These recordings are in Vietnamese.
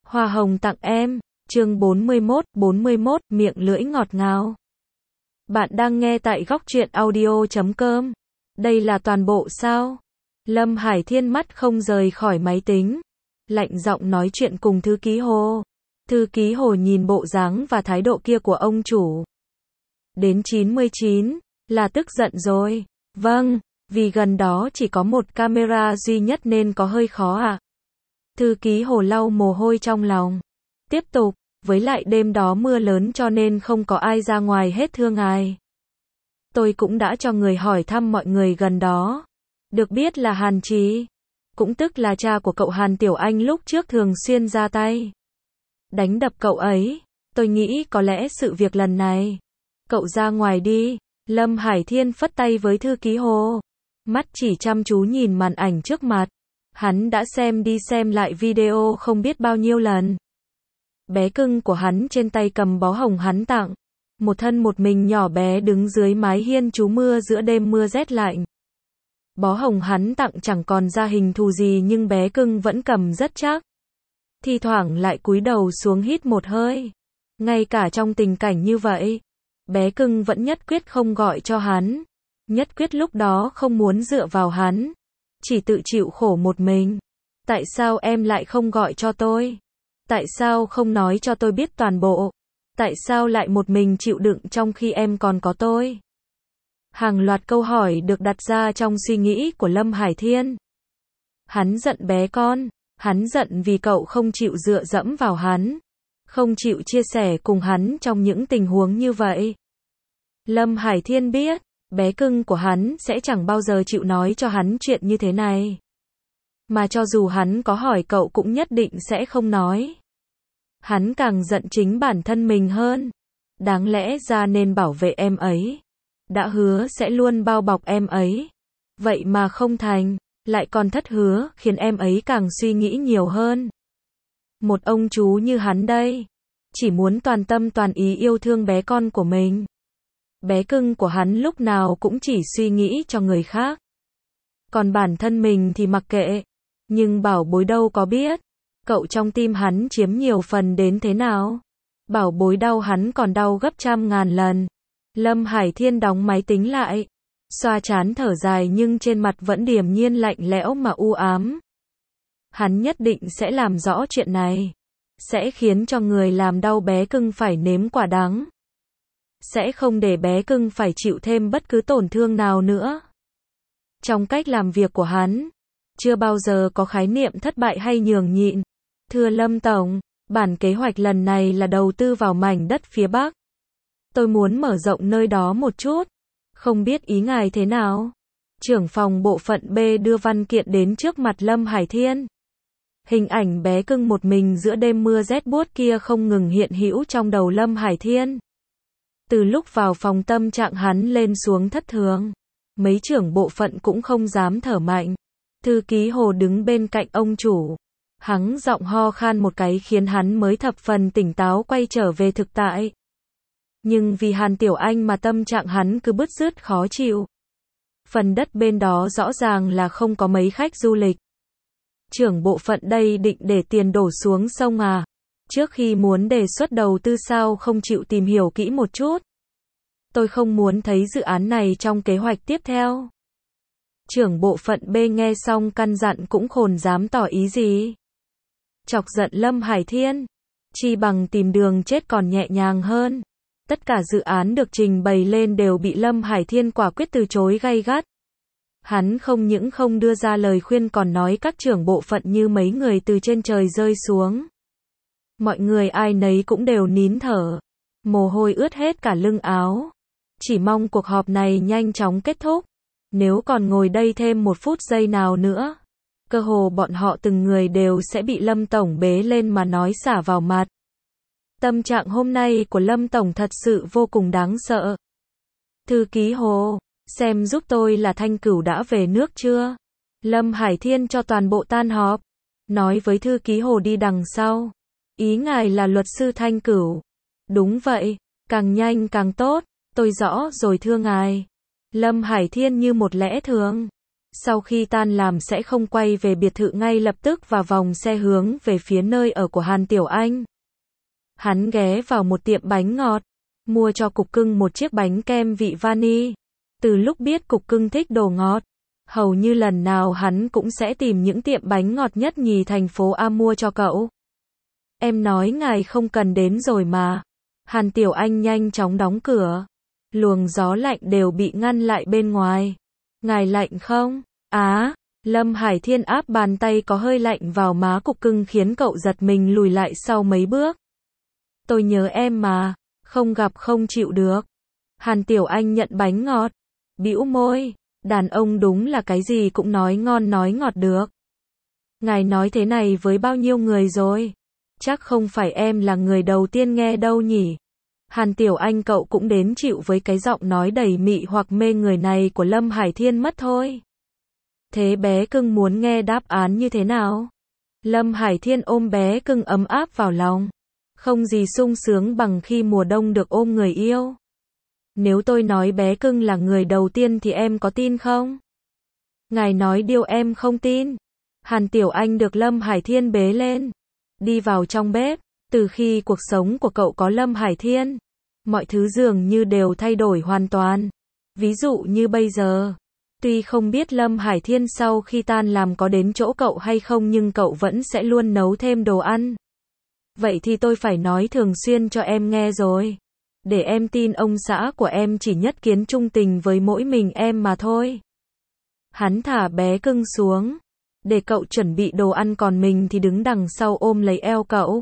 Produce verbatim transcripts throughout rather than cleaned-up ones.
Hoa hồng tặng em, chương bốn mươi mốt, bốn mươi mốt, miệng lưỡi ngọt ngào. Bạn đang nghe tại góc truyện audio chấm com. Đây là toàn bộ sao? Lâm Hải Thiên mắt không rời khỏi máy tính. Lạnh giọng nói chuyện cùng thư ký Hồ. Thư ký Hồ nhìn bộ dáng và thái độ kia của ông chủ. Đến chín mươi chín, là tức giận rồi. Vâng, vì gần đó chỉ có một camera duy nhất nên có hơi khó à. Thư ký Hồ lau mồ hôi trong lòng. Tiếp tục, với lại đêm đó mưa lớn cho nên không có ai ra ngoài hết thưa ngài. Tôi cũng đã cho người hỏi thăm mọi người gần đó. Được biết là Hàn Chí, cũng tức là cha của cậu Hàn Tiểu Anh lúc trước thường xuyên ra tay đánh đập cậu ấy. Tôi nghĩ có lẽ sự việc lần này, cậu ra ngoài đi. Lâm Hải Thiên phất tay với thư ký Hồ. Mắt chỉ chăm chú nhìn màn ảnh trước mặt. Hắn đã xem đi xem lại video không biết bao nhiêu lần. Bé cưng của hắn trên tay cầm bó hồng hắn tặng. Một thân một mình nhỏ bé đứng dưới mái hiên trú mưa giữa đêm mưa rét lạnh. Bó hồng hắn tặng chẳng còn ra hình thù gì nhưng bé cưng vẫn cầm rất chắc. Thi thoảng lại cúi đầu xuống hít một hơi. Ngay cả trong tình cảnh như vậy, bé cưng vẫn nhất quyết không gọi cho hắn. Nhất quyết lúc đó không muốn dựa vào hắn. Chỉ tự chịu khổ một mình. Tại sao em lại không gọi cho tôi? Tại sao không nói cho tôi biết toàn bộ? Tại sao lại một mình chịu đựng trong khi em còn có tôi? Hàng loạt câu hỏi được đặt ra trong suy nghĩ của Lâm Hải Thiên. Hắn giận bé con. Hắn giận vì cậu không chịu dựa dẫm vào hắn. Không chịu chia sẻ cùng hắn trong những tình huống như vậy. Lâm Hải Thiên biết, bé cưng của hắn sẽ chẳng bao giờ chịu nói cho hắn chuyện như thế này. Mà cho dù hắn có hỏi cậu cũng nhất định sẽ không nói. Hắn càng giận chính bản thân mình hơn. Đáng lẽ ra nên bảo vệ em ấy. Đã hứa sẽ luôn bao bọc em ấy. Vậy mà không thành, lại còn thất hứa, khiến em ấy càng suy nghĩ nhiều hơn. Một ông chú như hắn đây, chỉ muốn toàn tâm toàn ý yêu thương bé con của mình. Bé cưng của hắn lúc nào cũng chỉ suy nghĩ cho người khác. Còn bản thân mình thì mặc kệ. Nhưng bảo bối đâu có biết, cậu trong tim hắn chiếm nhiều phần đến thế nào. Bảo bối đau hắn còn đau gấp trăm ngàn lần. Lâm Hải Thiên đóng máy tính lại. Xoa trán thở dài nhưng trên mặt vẫn điềm nhiên lạnh lẽo mà u ám. Hắn nhất định sẽ làm rõ chuyện này. Sẽ khiến cho người làm đau bé cưng phải nếm quả đắng. Sẽ không để bé cưng phải chịu thêm bất cứ tổn thương nào nữa. Trong cách làm việc của hắn, chưa bao giờ có khái niệm thất bại hay nhường nhịn. Thưa Lâm Tổng, bản kế hoạch lần này là đầu tư vào mảnh đất phía Bắc. Tôi muốn mở rộng nơi đó một chút. Không biết ý ngài thế nào? Trưởng phòng bộ phận B đưa văn kiện đến trước mặt Lâm Hải Thiên. Hình ảnh bé cưng một mình giữa đêm mưa rét buốt kia không ngừng hiện hữu trong đầu Lâm Hải Thiên. Từ lúc vào phòng tâm trạng hắn lên xuống thất thường. Mấy trưởng bộ phận cũng không dám thở mạnh. Thư ký Hồ đứng bên cạnh ông chủ. Hắn giọng ho khan một cái khiến hắn mới thập phần tỉnh táo quay trở về thực tại. Nhưng vì Hàn Tiểu Anh mà tâm trạng hắn cứ bứt rứt khó chịu. Phần đất bên đó rõ ràng là không có mấy khách du lịch. Trưởng bộ phận đây định để tiền đổ xuống sông à? Trước khi muốn đề xuất đầu tư sao không chịu tìm hiểu kỹ một chút? Tôi không muốn thấy dự án này trong kế hoạch tiếp theo. Trưởng bộ phận B nghe xong căn dặn cũng khôn dám tỏ ý gì. Chọc giận Lâm Hải Thiên. Chi bằng tìm đường chết còn nhẹ nhàng hơn. Tất cả dự án được trình bày lên đều bị Lâm Hải Thiên quả quyết từ chối gay gắt. Hắn không những không đưa ra lời khuyên còn nói các trưởng bộ phận như mấy người từ trên trời rơi xuống. Mọi người ai nấy cũng đều nín thở. Mồ hôi ướt hết cả lưng áo. Chỉ mong cuộc họp này nhanh chóng kết thúc. Nếu còn ngồi đây thêm một phút giây nào nữa, cơ hồ bọn họ từng người đều sẽ bị Lâm Tổng bế lên mà nói xả vào mặt. Tâm trạng hôm nay của Lâm Tổng thật sự vô cùng đáng sợ. Thư ký Hồ, xem giúp tôi là Thanh Cửu đã về nước chưa? Lâm Hải Thiên cho toàn bộ tan họp. Nói với thư ký Hồ đi đằng sau. Ý ngài là luật sư Thanh Cửu. Đúng vậy, càng nhanh càng tốt. Tôi rõ rồi thưa ngài. Lâm Hải Thiên như một lẽ thường. Sau khi tan làm sẽ không quay về biệt thự ngay lập tức và vòng xe hướng về phía nơi ở của Hàn Tiểu Anh. Hắn ghé vào một tiệm bánh ngọt, mua cho Cục Cưng một chiếc bánh kem vị vani. Từ lúc biết Cục Cưng thích đồ ngọt, hầu như lần nào hắn cũng sẽ tìm những tiệm bánh ngọt nhất nhì thành phố A mua cho cậu. Em nói ngài không cần đến rồi mà. Hàn Tiểu Anh nhanh chóng đóng cửa. Luồng gió lạnh đều bị ngăn lại bên ngoài. Ngài lạnh không? Á, Lâm Hải Thiên áp bàn tay có hơi lạnh vào má Cục Cưng khiến cậu giật mình lùi lại sau mấy bước. Tôi nhớ em mà, không gặp không chịu được. Hàn Tiểu Anh nhận bánh ngọt, bĩu môi, đàn ông đúng là cái gì cũng nói ngon nói ngọt được. Ngài nói thế này với bao nhiêu người rồi? Chắc không phải em là người đầu tiên nghe đâu nhỉ? Hàn Tiểu Anh cậu cũng đến chịu với cái giọng nói đầy mị hoặc mê người này của Lâm Hải Thiên mất thôi. Thế bé cưng muốn nghe đáp án như thế nào? Lâm Hải Thiên ôm bé cưng ấm áp vào lòng. Không gì sung sướng bằng khi mùa đông được ôm người yêu. Nếu tôi nói bé cưng là người đầu tiên thì em có tin không? Ngài nói điều em không tin. Hàn Tiểu Anh được Lâm Hải Thiên bế lên, đi vào trong bếp. Từ khi cuộc sống của cậu có Lâm Hải Thiên, mọi thứ dường như đều thay đổi hoàn toàn. Ví dụ như bây giờ, tuy không biết Lâm Hải Thiên sau khi tan làm có đến chỗ cậu hay không nhưng cậu vẫn sẽ luôn nấu thêm đồ ăn. Vậy thì tôi phải nói thường xuyên cho em nghe rồi. Để em tin ông xã của em chỉ nhất kiến trung tình với mỗi mình em mà thôi. Hắn thả bé cưng xuống, để cậu chuẩn bị đồ ăn còn mình thì đứng đằng sau ôm lấy eo cậu.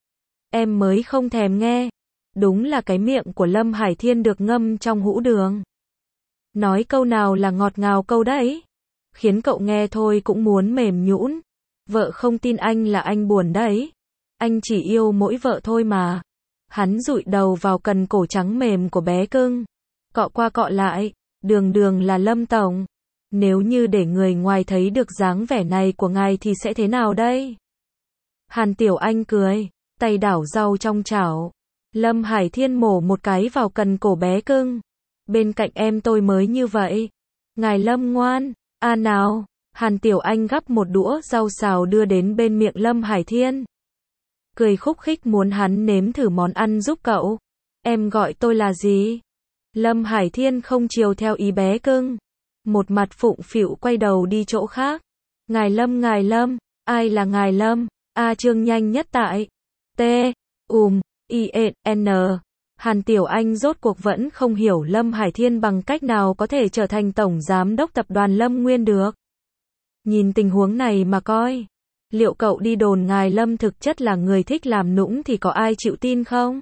Em mới không thèm nghe. Đúng là cái miệng của Lâm Hải Thiên được ngâm trong hũ đường. Nói câu nào là ngọt ngào câu đấy. Khiến cậu nghe thôi cũng muốn mềm nhũn. Vợ không tin anh là anh buồn đấy. Anh chỉ yêu mỗi vợ thôi mà. Hắn dụi đầu vào cần cổ trắng mềm của bé cưng. Cọ qua cọ lại. Đường đường là Lâm Tổng. Nếu như để người ngoài thấy được dáng vẻ này của ngài thì sẽ thế nào đây? Hàn Tiểu Anh cười, tay đảo rau trong chảo. Lâm Hải Thiên mổ một cái vào cần cổ bé cưng. Bên cạnh em tôi mới như vậy. Ngài Lâm ngoan, a à nào. Hàn Tiểu Anh gắp một đũa rau xào đưa đến bên miệng Lâm Hải Thiên. Cười khúc khích muốn hắn nếm thử món ăn giúp cậu. Em gọi tôi là gì? Lâm Hải Thiên không chiều theo ý bé cưng. Một mặt phụng phịu quay đầu đi chỗ khác. Ngài Lâm ngài Lâm, ai là ngài Lâm? A Trương nhanh nhất tại. T, ùm, I, N. Hàn Tiểu Anh rốt cuộc vẫn không hiểu Lâm Hải Thiên bằng cách nào có thể trở thành tổng giám đốc tập đoàn Lâm Nguyên được. Nhìn tình huống này mà coi. Liệu cậu đi đồn ngài Lâm thực chất là người thích làm nũng thì có ai chịu tin không?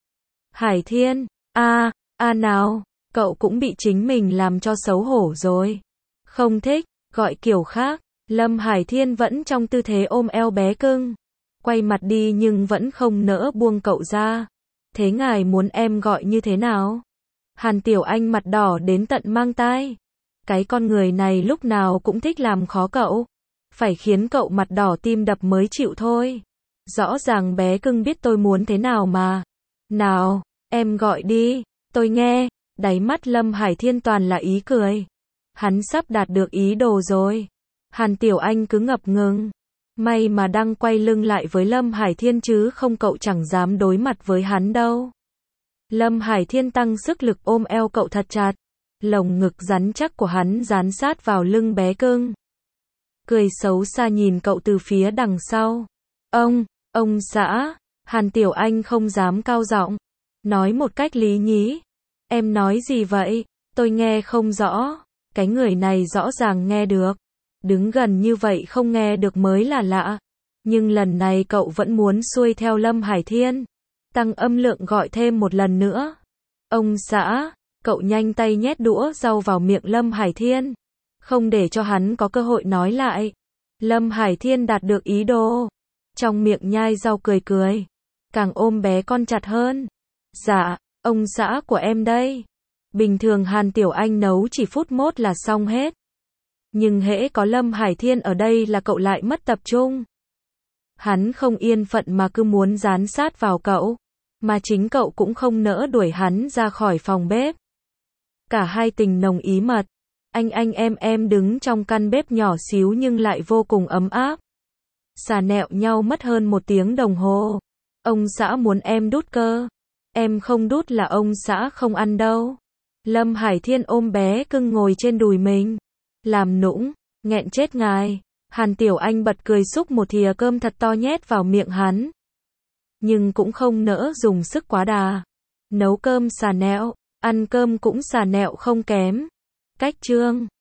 Hải Thiên, a, a nào, cậu cũng bị chính mình làm cho xấu hổ rồi. Không thích, gọi kiểu khác. Lâm Hải Thiên vẫn trong tư thế ôm eo bé cưng. Quay mặt đi nhưng vẫn không nỡ buông cậu ra. Thế ngài muốn em gọi như thế nào? Hàn Tiểu Anh mặt đỏ đến tận mang tai. Cái con người này lúc nào cũng thích làm khó cậu. Phải khiến cậu mặt đỏ tim đập mới chịu thôi. Rõ ràng bé cưng biết tôi muốn thế nào mà. Nào, em gọi đi, tôi nghe. Đáy mắt Lâm Hải Thiên toàn là ý cười. Hắn sắp đạt được ý đồ rồi. Hàn Tiểu Anh cứ ngập ngừng. May mà đang quay lưng lại với Lâm Hải Thiên chứ không cậu chẳng dám đối mặt với hắn đâu. Lâm Hải Thiên tăng sức lực ôm eo cậu thật chặt. Lồng ngực rắn chắc của hắn dán sát vào lưng bé cưng. Cười xấu xa nhìn cậu từ phía đằng sau. Ông, ông xã. Hàn Tiểu Anh không dám cao giọng. Nói một cách lý nhí. Em nói gì vậy? Tôi nghe không rõ. Cái người này rõ ràng nghe được. Đứng gần như vậy không nghe được mới là lạ. Nhưng lần này cậu vẫn muốn xuôi theo Lâm Hải Thiên. Tăng âm lượng gọi thêm một lần nữa. Ông xã, cậu nhanh tay nhét đũa rau vào miệng Lâm Hải Thiên. Không để cho hắn có cơ hội nói lại. Lâm Hải Thiên đạt được ý đồ. Trong miệng nhai rau cười cười. Càng ôm bé con chặt hơn. Dạ, ông xã của em đây. Bình thường Hàn Tiểu Anh nấu chỉ phút mốt là xong hết. Nhưng hễ có Lâm Hải Thiên ở đây là cậu lại mất tập trung. Hắn không yên phận mà cứ muốn dán sát vào cậu. Mà chính cậu cũng không nỡ đuổi hắn ra khỏi phòng bếp. Cả hai tình nồng ý mật. Anh anh em em đứng trong căn bếp nhỏ xíu nhưng lại vô cùng ấm áp. Xà nẹo nhau mất hơn một tiếng đồng hồ. Ông xã muốn em đút cơ. Em không đút là ông xã không ăn đâu. Lâm Hải Thiên ôm bé cưng ngồi trên đùi mình. Làm nũng, nghẹn chết ngài. Hàn Tiểu Anh bật cười xúc một thìa cơm thật to nhét vào miệng hắn. Nhưng cũng không nỡ dùng sức quá đà. Nấu cơm xà nẹo, ăn cơm cũng xà nẹo không kém. Cách chương